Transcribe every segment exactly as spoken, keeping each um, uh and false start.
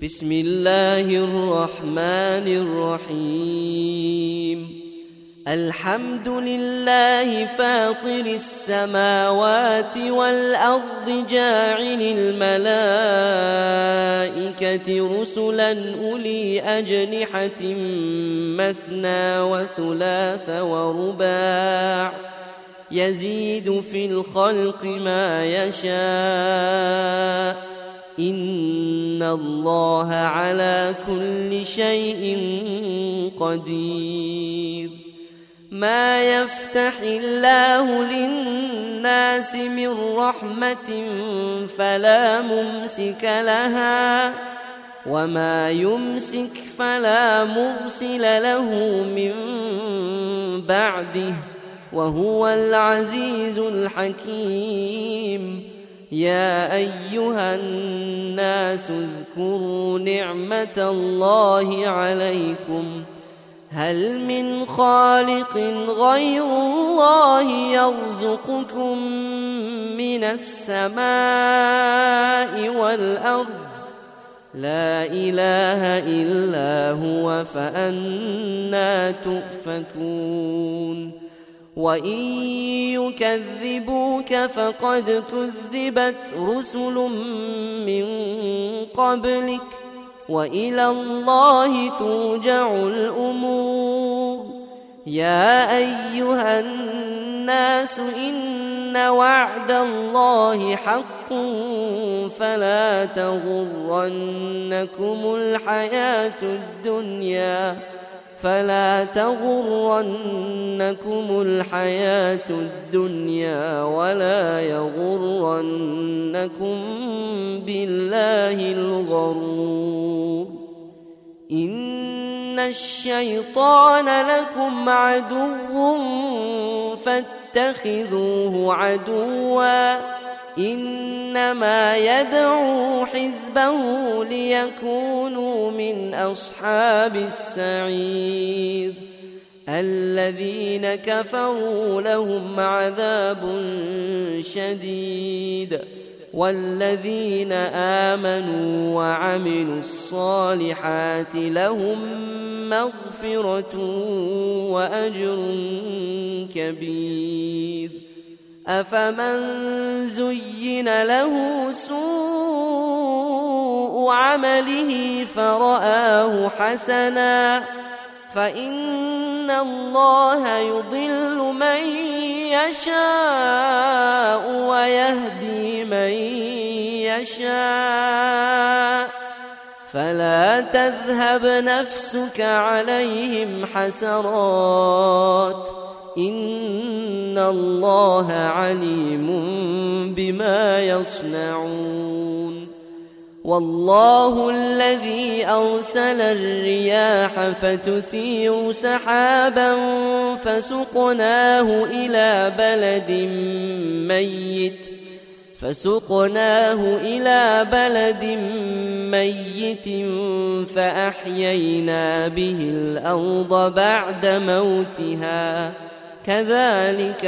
بسم الله الرحمن الرحيم الحمد لله فاطر السماوات والأرض جاعل الملائكة رسلا أولي أجنحة مثنى وثلاث ورباع يزيد في الخلق ما يشاء إن الله على كل شيء قدير ما يفتح الله للناس من رحمة فلا ممسك لها وما يمسك فلا مرسل له من بعده وهو العزيز الحكيم يا أيها الناس اذكروا نعمة الله عليكم هل من خالق غير الله يرزقكم من السماء والأرض لا إله إلا هو فأنى تؤفكون وإن يكذبوك فقد كذبت رسل من قبلك وإلى الله ترجع الأمور يا أيها الناس إن وعد الله حق فلا تغرنكم الحياة الدنيا فلا تغرنكم الحياة الدنيا ولا يغرنكم بالله الغرور إن الشيطان لكم عدو فاتخذوه عدوا إنما يدعو حزبه ليكونوا من أصحاب السعير الذين كفروا لهم عذاب شديد والذين آمنوا وعملوا الصالحات لهم مغفرة وأجر كبير أفمن زين له سوء عمله فرآه حسنا فإن الله يضل من يشاء ويهدي من يشاء فلا تذهب نفسك عليهم حسرات إن الله عليم بما يصنعون والله الذي أرسل الرياح فتثير سحابا فسقناه إلى بلد ميت فسقناه إلى بلد ميت فأحيينا به الأرض بعد موتها كذلك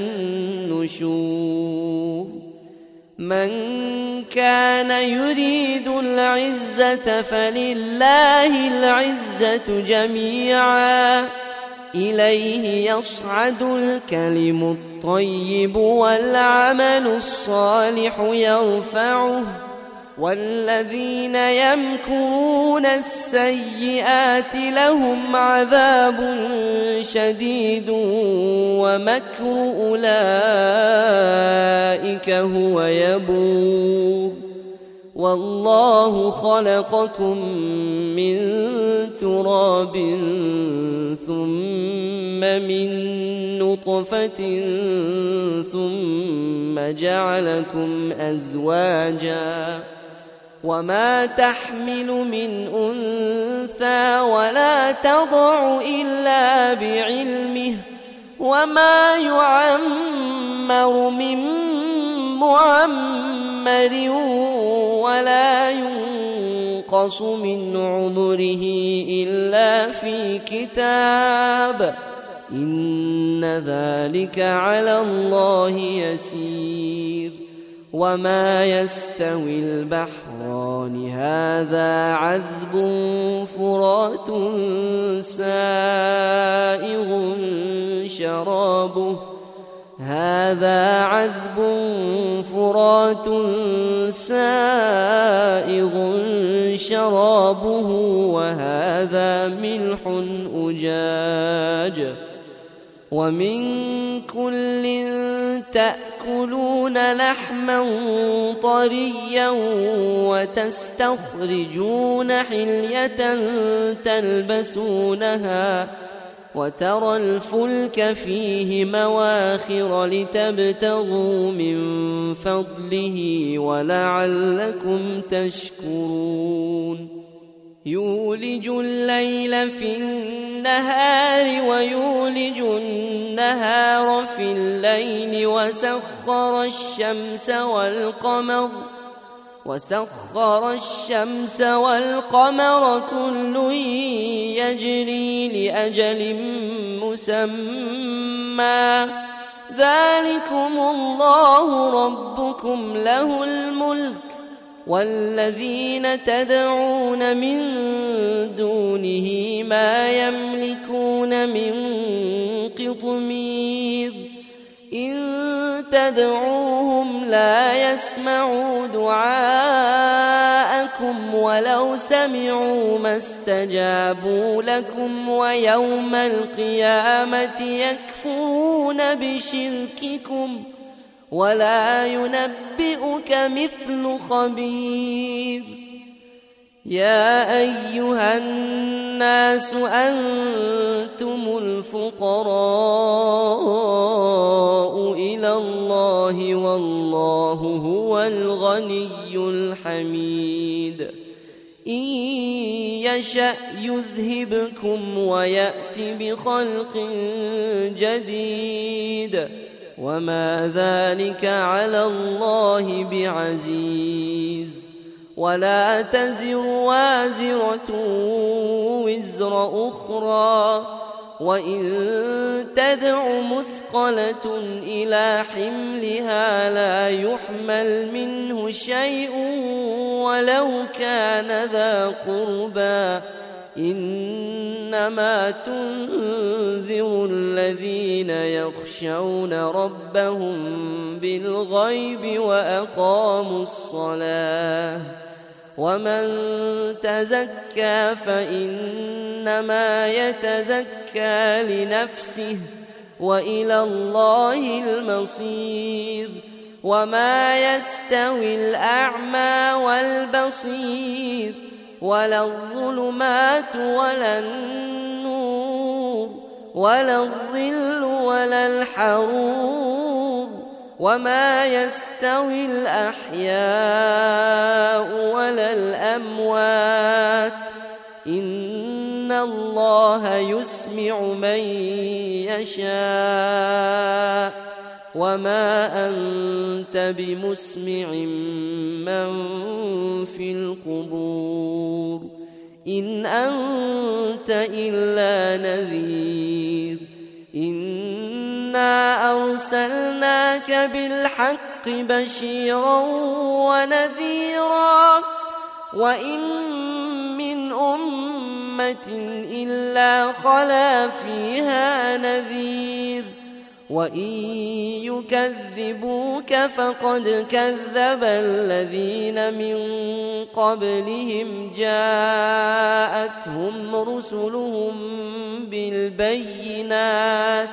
النشور من كان يريد العزة فلله العزة جميعا إليه يصعد الكلم الطيب والعمل الصالح يرفعه والذين يمكرون السيئات لهم عذاب شديد ومكر أولئك هو يبور والله خلقكم من تراب ثم من نطفة ثم جعلكم أزواجا وما تحمل من أنثى ولا تضع إلا بعلمه وما يعمر من معمر ولا ينقص من عمره إلا في كتاب إن ذلك على الله يسير وما يستوي البحران هذا عذب فرات سائغ شرابه هذا عذب فرات سائغ شرابه وهذا ملح أجاج ومن كل تأكلون لحما طريا وتستخرجون حلية تلبسونها وترى الفلك فيه مواخر لتبتغوا من فضله ولعلكم تشكرون يولج الليل في النهار ويولج النهار في الليل وسخر الشمس والقمر وسخر الشمس والقمر كل يجري لأجل مسمى ذلكم الله ربكم له الملك والذين تدعون من دونه ما يملكون من قطمير إن تدعوهم لا يسمعوا دعاءكم ولو سمعوا ما استجابوا لكم ويوم القيامة يكفرون بشرككم ولا ينبئك مثل خبير يا أيها الناس أنتم الفقراء إلى الله والله هو الغني الحميد إن يشأ يذهبكم ويأت بخلق جديد وما ذلك على الله بعزيز ولا تزر وازرة وزر أخرى وإن تدع مثقلة إلى حملها لا يحمل منه شيء ولو كان ذا قربى إنما تنذر الذين يخشون ربهم بالغيب وأقاموا الصلاة ومن تزكى فإنما يتزكى لنفسه وإلى الله المصير وما يستوي الأعمى والبصير ولا الظلمات ولا النور ولا الظل ولا الحرور وما يستوي الأحياء ولا الأموات إن الله يسمع من يشاء وما أنت بمسمع من في القبور إن أنت إلا نذير إنا أرسلناك بالحق بشيرا ونذيرا وإن من أمة إلا خلا فيها نذير وإن يكذبوك فقد كذب الذين من قبلهم جاءتهم رسلهم بالبينات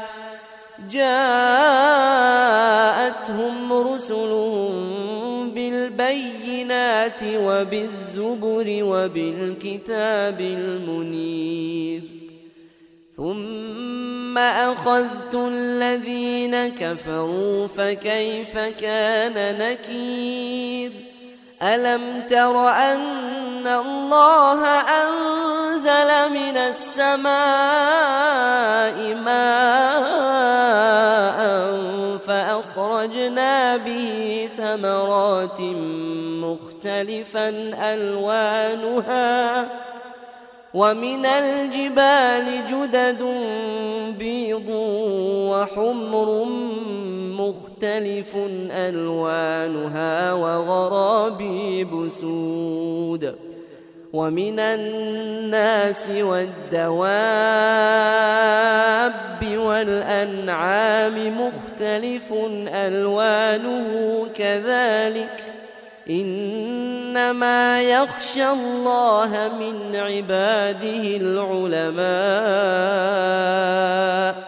جاءتهم رسلهم بالبينات وبالزبر وبالكتاب المنير ثم أخذت الذين كفروا فكيف كان نكير ألم تر أن الله أنزل من السماء ماء فأخرجنا به ثمرات مختلفا ألوانها ومن الجبال جدد بيض وحمر مختلف مختلف ألوانها وغرابيب سود ومن الناس والدواب والأنعام مختلف ألوانه كذلك إنما يخشى الله من عباده العلماء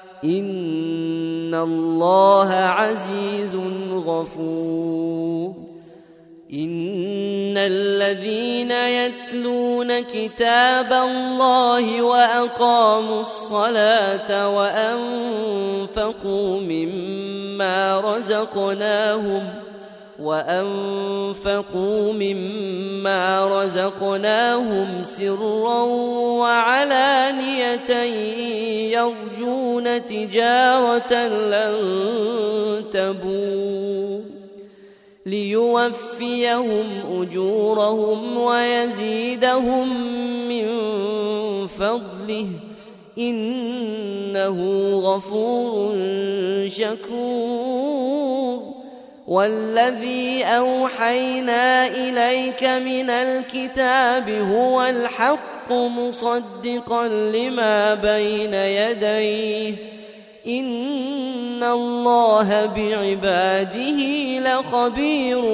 إن الله عزيز غفور إن الذين يتلون كتاب الله وأقاموا الصلاة وأنفقوا مما رزقناهم وأنفقوا مما رزقناهم سرا وعلانية يرجون تجارة لن تبور ليوفيهم أجورهم ويزيدهم من فضله إنه غفور شكور والذي أوحينا إليك من الكتاب هو الحق مصدقا لما بين يديه إن الله بعباده لخبير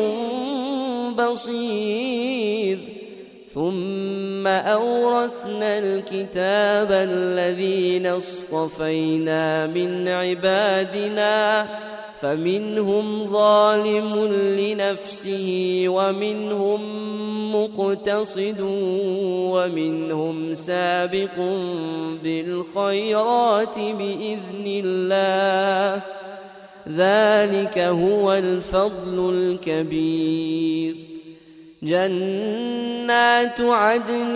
بصير ثم أورثنا الكتاب الذين اصطفينا من عبادنا فمنهم ظالم لنفسه ومنهم مقتصد ومنهم سابق بالخيرات بإذن الله ذلك هو الفضل الكبير جنات عدن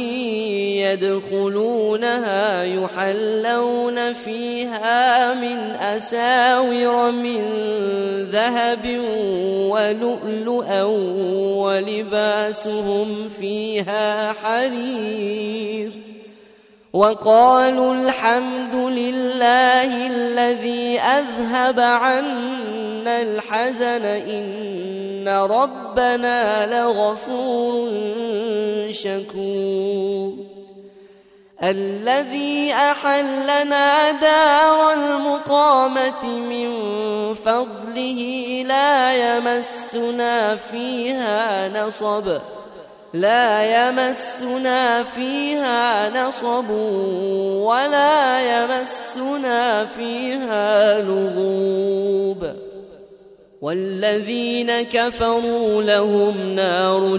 يدخلونها يحلون فيها من أساور من ذهب ولؤلؤا ولباسهم فيها حرير وقالوا الحمد لله الذي أذهب عنا الحزن إن ربنا لغفور شكور الذي أحلنا دار المقامة من فضله لا يمسنا فيها نصب لا يمسنا فيها نصب ولا يمسنا فيها لغوب والذين كفروا لهم نار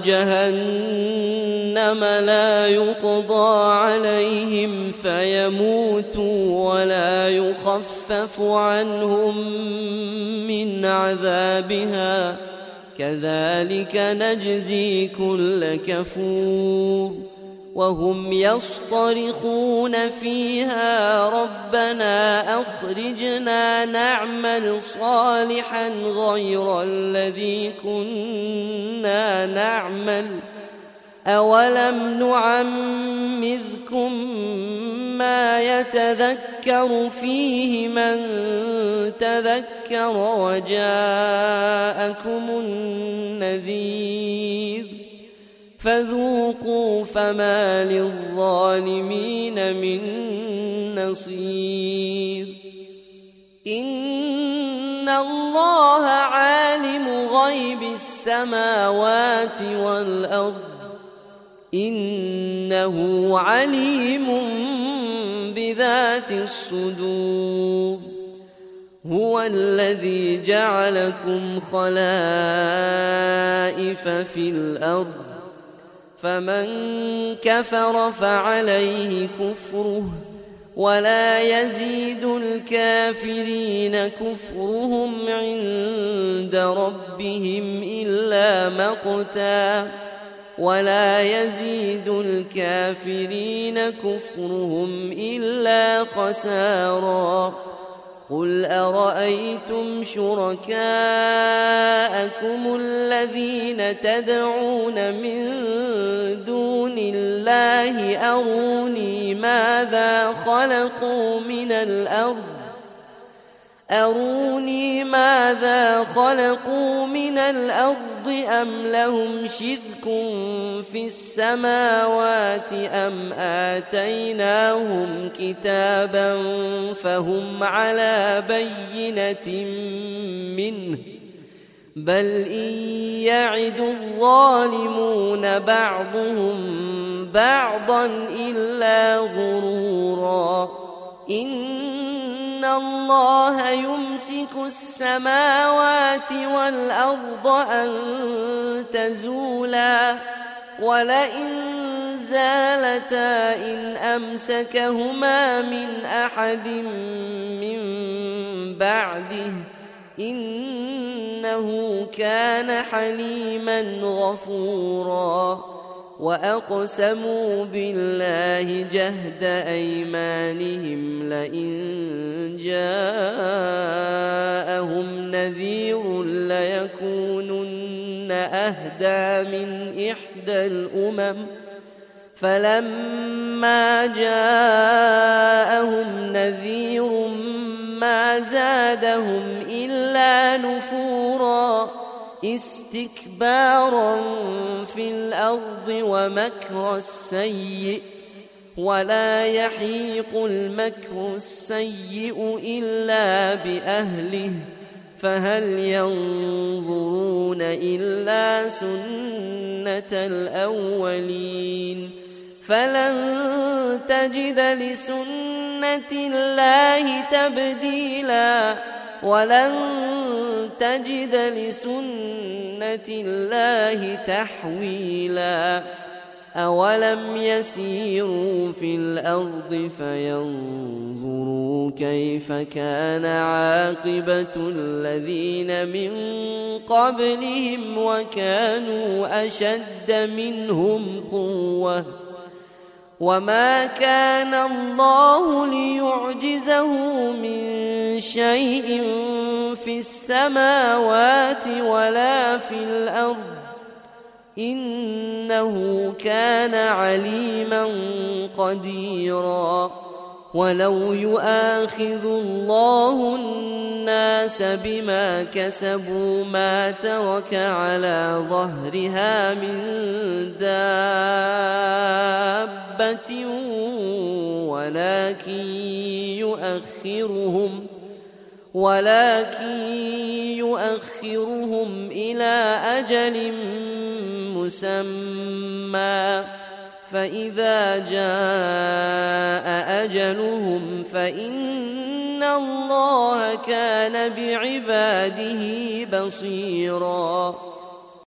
جهنم لا يقضى عليهم فيموتوا ولا يخفف عنهم من عذابها كذلك نجزي كل كفور وهم يصطرخون فيها ربنا أخرجنا نعمل صالحا غير الذي كنا نعمل أولم نعمركم ما يتذكر فيه من تذكر وجاءكم النذير فذوقوا فما للظالمين من نصير إن الله عالم غيب السماوات والأرض إنه عليم بذات الصدور هو الذي جعلكم خلائف في الأرض فمن كفر فعليه كفره ولا يزيد الكافرين كفرهم عند ربهم إلا مقتا ولا يزيد الكافرين كفرهم إلا خسارا قل أرأيتم شركاءكم الذين تدعون من دون الله أروني ماذا خلقوا من الأرض أروني ماذا خلقوا من الأرض أم لهم شرك في السماوات أم آتيناهم كتابا فهم على بينة منه بل إن يعد الظالمون بعضهم بعضا إلا غرورا إن الله يمسك السماوات والأرض أن تزولا ولئن زالتا إن أمسكهما من أحد من بعده إنه كان حليما غفورا وأقسموا بالله جهد أيمانهم لئن جاءهم نذير ليكونن أهدى من إحدى الأمم فلما جاءهم نذير ما زادهم إلا نفورا استكبارا في الأرض ومكر السيء ولا يحيق المكر السيء إلا بأهله فهل ينظرون إلا سنة الأولين فلن تجد لسنة الله تبديلا ولن تجد لسنة الله تحويلا أولم يسيروا في الأرض فينظروا كيف كان عاقبة الذين من قبلهم وكانوا أشد منهم قوة وما كان الله ليعجزه من شيء في السماوات ولا في الأرض إنه كان عليما قديرا ولو يؤاخذ الله الناس بما كسبوا ما ترك على ظهرها من دابة ولكن يؤخرهم ولكن يؤخرهم إلى أجل مسمى فإذا جاء أجلهم فإن الله كان بعباده بصيراً